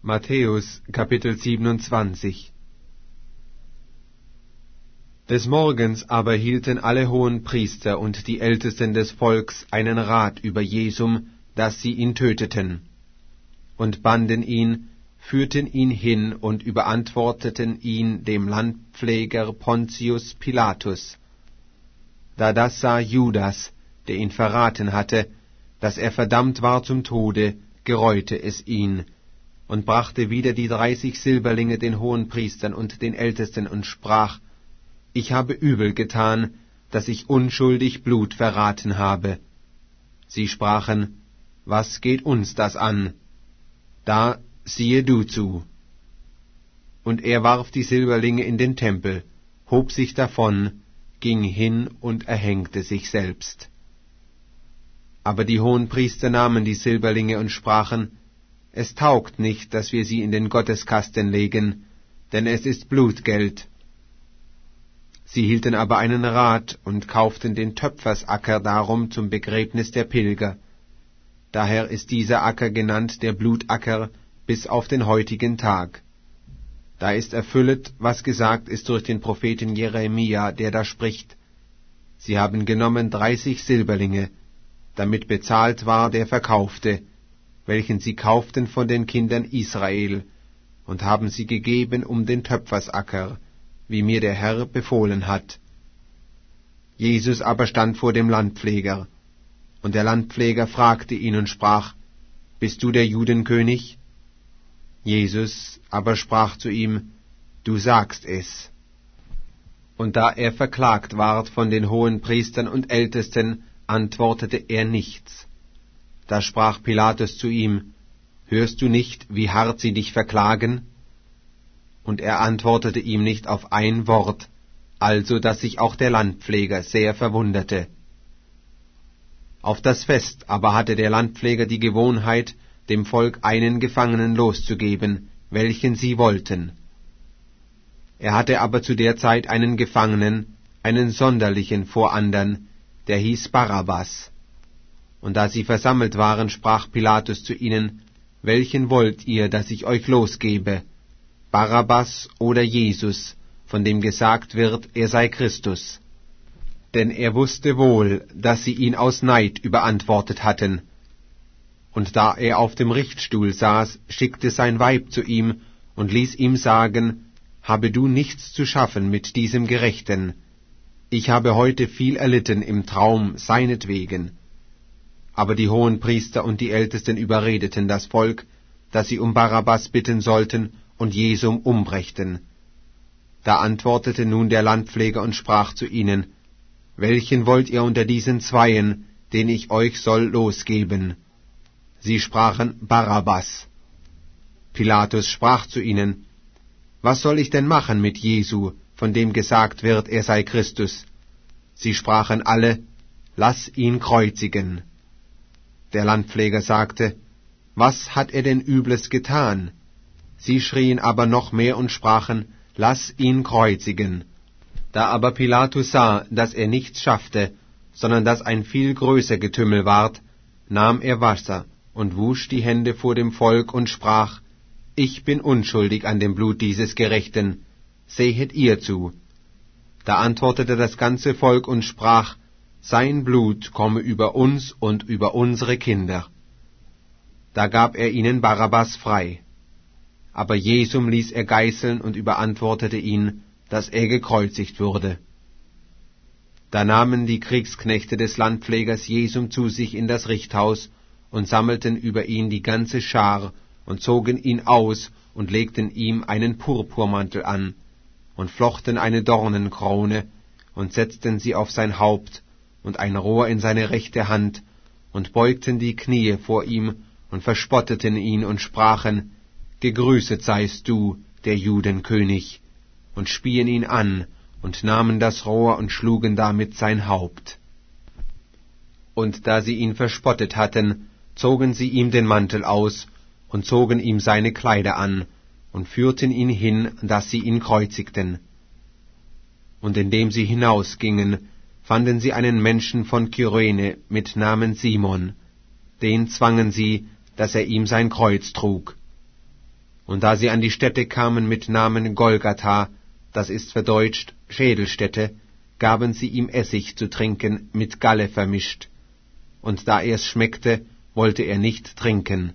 Matthäus, Kapitel 27. Des Morgens aber hielten alle Hohenpriester und die Ältesten des Volks einen Rat über Jesum, dass sie ihn töteten, und banden ihn, führten ihn hin und überantworteten ihn dem Landpfleger Pontius Pilatus. Da das sah Judas, der ihn verraten hatte, dass er verdammt war zum Tode, gereute es ihn, und brachte wieder die 30 Silberlinge den Hohenpriestern und den Ältesten und sprach: Ich habe übel getan, dass ich unschuldig Blut verraten habe. Sie sprachen: Was geht uns das an? Da siehe du zu. Und er warf die Silberlinge in den Tempel, hob sich davon, ging hin und erhängte sich selbst. Aber die Hohenpriester nahmen die Silberlinge und sprachen: Es taugt nicht, dass wir sie in den Gotteskasten legen, denn es ist Blutgeld. Sie hielten aber einen Rat und kauften den Töpfersacker darum zum Begräbnis der Pilger. Daher ist dieser Acker genannt der Blutacker bis auf den heutigen Tag. Da ist erfüllet, was gesagt ist durch den Propheten Jeremia, der da spricht: Sie haben genommen 30 Silberlinge, damit bezahlt war der Verkaufte, welchen sie kauften von den Kindern Israel, und haben sie gegeben um den Töpfersacker, wie mir der Herr befohlen hat. Jesus aber stand vor dem Landpfleger, und der Landpfleger fragte ihn und sprach: Bist du der Judenkönig? Jesus aber sprach zu ihm: Du sagst es. Und da er verklagt ward von den Hohenpriestern und Ältesten, antwortete er nichts. Da sprach Pilatus zu ihm: Hörst du nicht, wie hart sie dich verklagen? Und er antwortete ihm nicht auf ein Wort, also dass sich auch der Landpfleger sehr verwunderte. Auf das Fest aber hatte der Landpfleger die Gewohnheit, dem Volk einen Gefangenen loszugeben, welchen sie wollten. Er hatte aber zu der Zeit einen Gefangenen, einen sonderlichen vor andern, der hieß Barabbas. Und da sie versammelt waren, sprach Pilatus zu ihnen: Welchen wollt ihr, dass ich euch losgebe? Barabbas oder Jesus, von dem gesagt wird, er sei Christus? Denn er wusste wohl, dass sie ihn aus Neid überantwortet hatten. Und da er auf dem Richtstuhl saß, schickte sein Weib zu ihm und ließ ihm sagen: Habe du nichts zu schaffen mit diesem Gerechten? Ich habe heute viel erlitten im Traum seinetwegen. Aber die Hohenpriester und die Ältesten überredeten das Volk, dass sie um Barabbas bitten sollten und Jesum umbrächten. Da antwortete nun der Landpfleger und sprach zu ihnen: Welchen wollt ihr unter diesen Zweien, den ich euch soll losgeben? Sie sprachen: Barabbas. Pilatus sprach zu ihnen: Was soll ich denn machen mit Jesu, von dem gesagt wird, er sei Christus? Sie sprachen alle: Lass ihn kreuzigen. Der Landpfleger sagte: Was hat er denn Übles getan? Sie schrien aber noch mehr und sprachen: Lass ihn kreuzigen. Da aber Pilatus sah, dass er nichts schaffte, sondern dass ein viel größer Getümmel ward, nahm er Wasser und wusch die Hände vor dem Volk und sprach: Ich bin unschuldig an dem Blut dieses Gerechten, sehet ihr zu. Da antwortete das ganze Volk und sprach: Sein Blut komme über uns und über unsere Kinder. Da gab er ihnen Barabbas frei. Aber Jesum ließ er geißeln und überantwortete ihn, dass er gekreuzigt würde. Da nahmen die Kriegsknechte des Landpflegers Jesum zu sich in das Richthaus und sammelten über ihn die ganze Schar und zogen ihn aus und legten ihm einen Purpurmantel an und flochten eine Dornenkrone und setzten sie auf sein Haupt und ein Rohr in seine rechte Hand und beugten die Knie vor ihm und verspotteten ihn und sprachen: Gegrüßet seist du, der Judenkönig, und spien ihn an und nahmen das Rohr und schlugen damit sein Haupt. Und da sie ihn verspottet hatten, zogen sie ihm den Mantel aus und zogen ihm seine Kleider an und führten ihn hin, dass sie ihn kreuzigten. Und indem sie hinausgingen, fanden sie einen Menschen von Kyrene mit Namen Simon. Den zwangen sie, dass er ihm sein Kreuz trug. Und da sie an die Stätte kamen mit Namen Golgatha, das ist verdeutscht Schädelstätte, gaben sie ihm Essig zu trinken, mit Galle vermischt. Und da er's schmeckte, wollte er nicht trinken.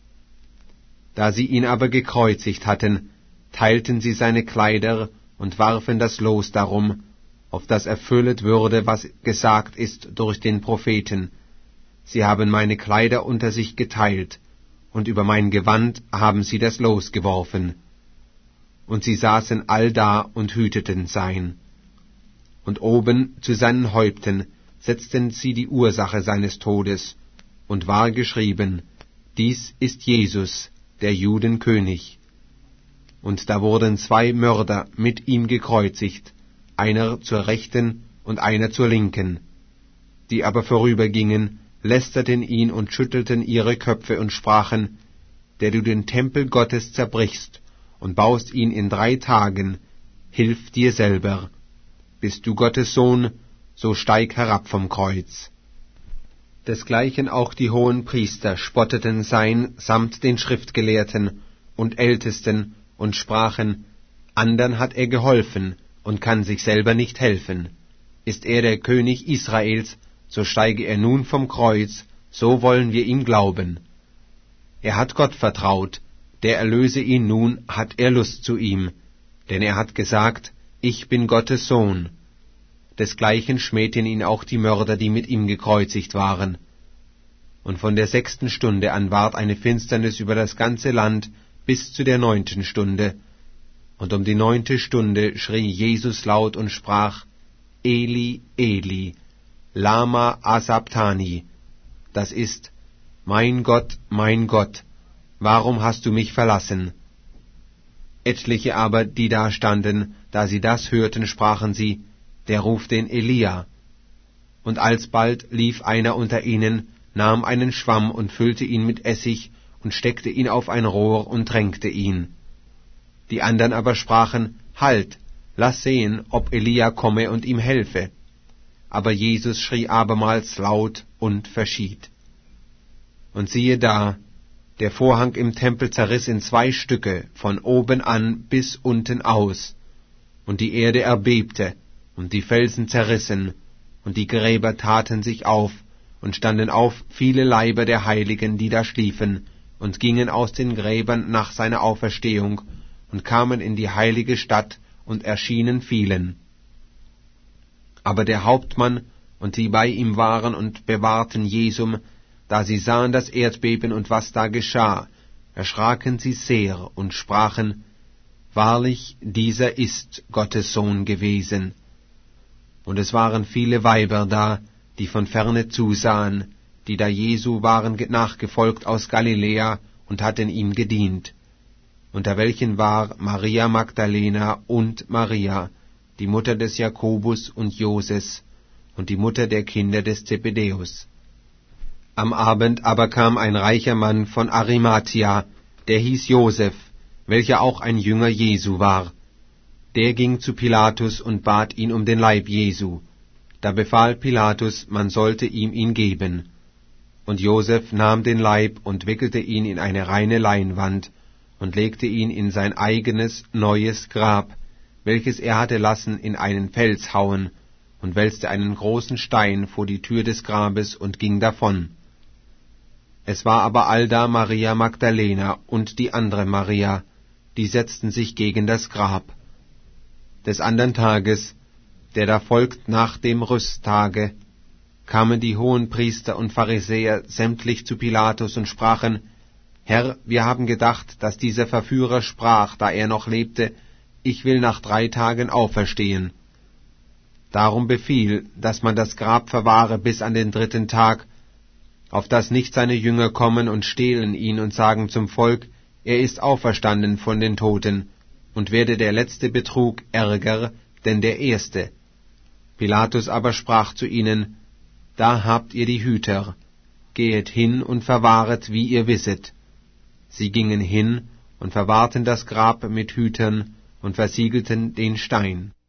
Da sie ihn aber gekreuzigt hatten, teilten sie seine Kleider und warfen das Los darum, auf das erfüllet würde, was gesagt ist durch den Propheten. Sie haben meine Kleider unter sich geteilt, und über mein Gewand haben sie das Los geworfen. Und sie saßen allda und hüteten sein. Und oben zu seinen Häupten setzten sie die Ursache seines Todes, und war geschrieben, dies ist Jesus, der Juden König. Und da wurden 2 Mörder mit ihm gekreuzigt, einer zur Rechten und einer zur Linken. Die aber vorübergingen, lästerten ihn und schüttelten ihre Köpfe und sprachen, der du den Tempel Gottes zerbrichst und baust ihn in 3 Tagen, hilf dir selber. Bist du Gottes Sohn, so steig herab vom Kreuz. Desgleichen auch die hohen Priester spotteten sein samt den Schriftgelehrten und Ältesten und sprachen, andern hat er geholfen und kann sich selber nicht helfen. Ist er der König Israels, so steige er nun vom Kreuz, so wollen wir ihm glauben. Er hat Gott vertraut, der erlöse ihn nun, hat er Lust zu ihm, denn er hat gesagt, ich bin Gottes Sohn. Desgleichen schmähten ihn auch die Mörder, die mit ihm gekreuzigt waren. Und von der 6. Stunde an ward eine Finsternis über das ganze Land bis zu der 9. Stunde. Und um die 9. Stunde schrie Jesus laut und sprach, Eli, Eli, lama asabtani, das ist, mein Gott, warum hast du mich verlassen? Etliche aber, die da standen, da sie das hörten, sprachen sie, der ruft den Elia. Und alsbald lief einer unter ihnen, nahm einen Schwamm und füllte ihn mit Essig und steckte ihn auf ein Rohr und tränkte ihn. Die andern aber sprachen, Halt, lass sehen, ob Elia komme und ihm helfe. Aber Jesus schrie abermals laut und verschied. Und siehe da, der Vorhang im Tempel zerriss in 2 Stücke, von oben an bis unten aus, und die Erde erbebte, und die Felsen zerrissen, und die Gräber taten sich auf, und standen auf viele Leiber der Heiligen, die da schliefen, und gingen aus den Gräbern nach seiner Auferstehung, und kamen in die heilige Stadt, und erschienen vielen. Aber der Hauptmann und die bei ihm waren und bewahrten Jesum, da sie sahen das Erdbeben und was da geschah, erschraken sie sehr und sprachen, Wahrlich, dieser ist Gottes Sohn gewesen. Und es waren viele Weiber da, die von ferne zusahen, die da Jesu waren nachgefolgt aus Galiläa und hatten ihm gedient. Unter welchen war Maria Magdalena und Maria, die Mutter des Jakobus und Joses, und die Mutter der Kinder des Zebedäus. Am Abend aber kam ein reicher Mann von Arimathia, der hieß Joseph, welcher auch ein Jünger Jesu war. Der ging zu Pilatus und bat ihn um den Leib Jesu. Da befahl Pilatus, man sollte ihm ihn geben. Und Joseph nahm den Leib und wickelte ihn in eine reine Leinwand und legte ihn in sein eigenes, neues Grab, welches er hatte lassen in einen Fels hauen, und wälzte einen großen Stein vor die Tür des Grabes und ging davon. Es war aber allda Maria Magdalena und die andere Maria, die setzten sich gegen das Grab. Des andern Tages, der da folgt nach dem Rüsttage, kamen die Hohenpriester und Pharisäer sämtlich zu Pilatus und sprachen, Herr, wir haben gedacht, dass dieser Verführer sprach, da er noch lebte, ich will nach 3 Tagen auferstehen. Darum befiehl, dass man das Grab verwahre bis an den 3. Tag, auf dass nicht seine Jünger kommen und stehlen ihn und sagen zum Volk, er ist auferstanden von den Toten, und werde der letzte Betrug ärger, denn der erste. Pilatus aber sprach zu ihnen, Da habt ihr die Hüter, gehet hin und verwahret, wie ihr wisset. Sie gingen hin und verwahrten das Grab mit Hütern und versiegelten den Stein.